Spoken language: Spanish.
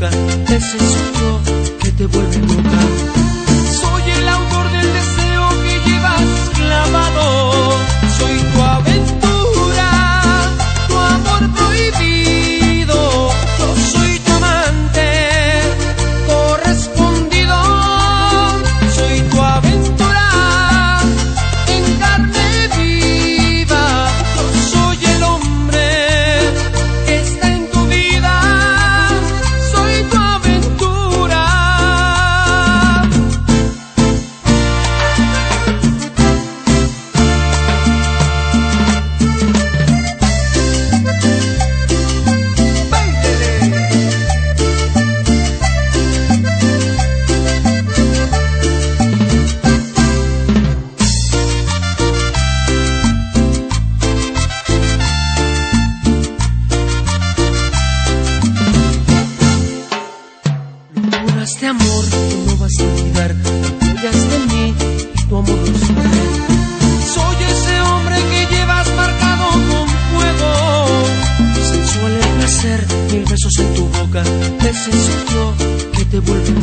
boca, ese soy yo que te vuelve loca. Soy el autor del deseo que llevas clavado, soy tu aventura, tu amor prohibido. Yo soy tu amante correspondido, soy tu aventura en carne viva. Yo soy el hombre que está en tu vida, soy tu aventura. Locuras de amor que no vas a olvidar, huellas de mí y tu amor lo sabe. Soy ese hombre que llevas marcado con fuego, sensual el placer, 1000 besos en tu boca, ese soy yo que te vuelve